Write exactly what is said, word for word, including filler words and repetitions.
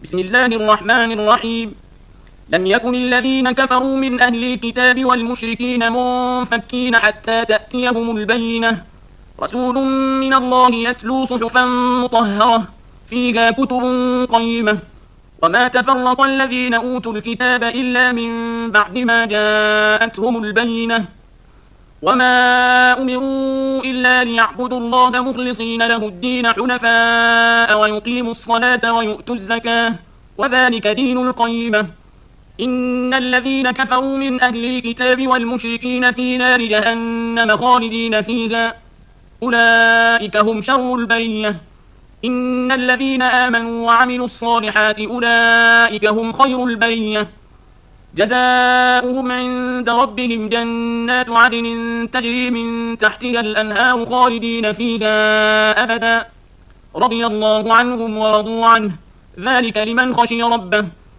بسم الله الرحمن الرحيم. لم يكن الذين كفروا من أهل الكتاب والمشركين منفكين حتى تأتيهم البينة، رسول من الله يتلو صحفا مطهرة فيها كتب قيمة، وما تفرق الذين أوتوا الكتاب إلا من بعد ما جاءتهم البينة، وما أمروا إلا ليعبدوا الله مخلصين له الدين حنفاء ويقيموا الصلاة ويؤتوا الزكاة وذلك دين القيمة. إن الذين كفروا من أهل الكتاب والمشركين في نار جهنم خالدين فيها أولئك هم شر البرية. إن الذين آمنوا وعملوا الصالحات أولئك هم خير البرية، جزاؤهم عند ربهم جنات عدن تجري من تحتها الأنهار خالدين فيها أبدا، رضي الله عنهم ورضوا عنه، ذلك لمن خشي ربه.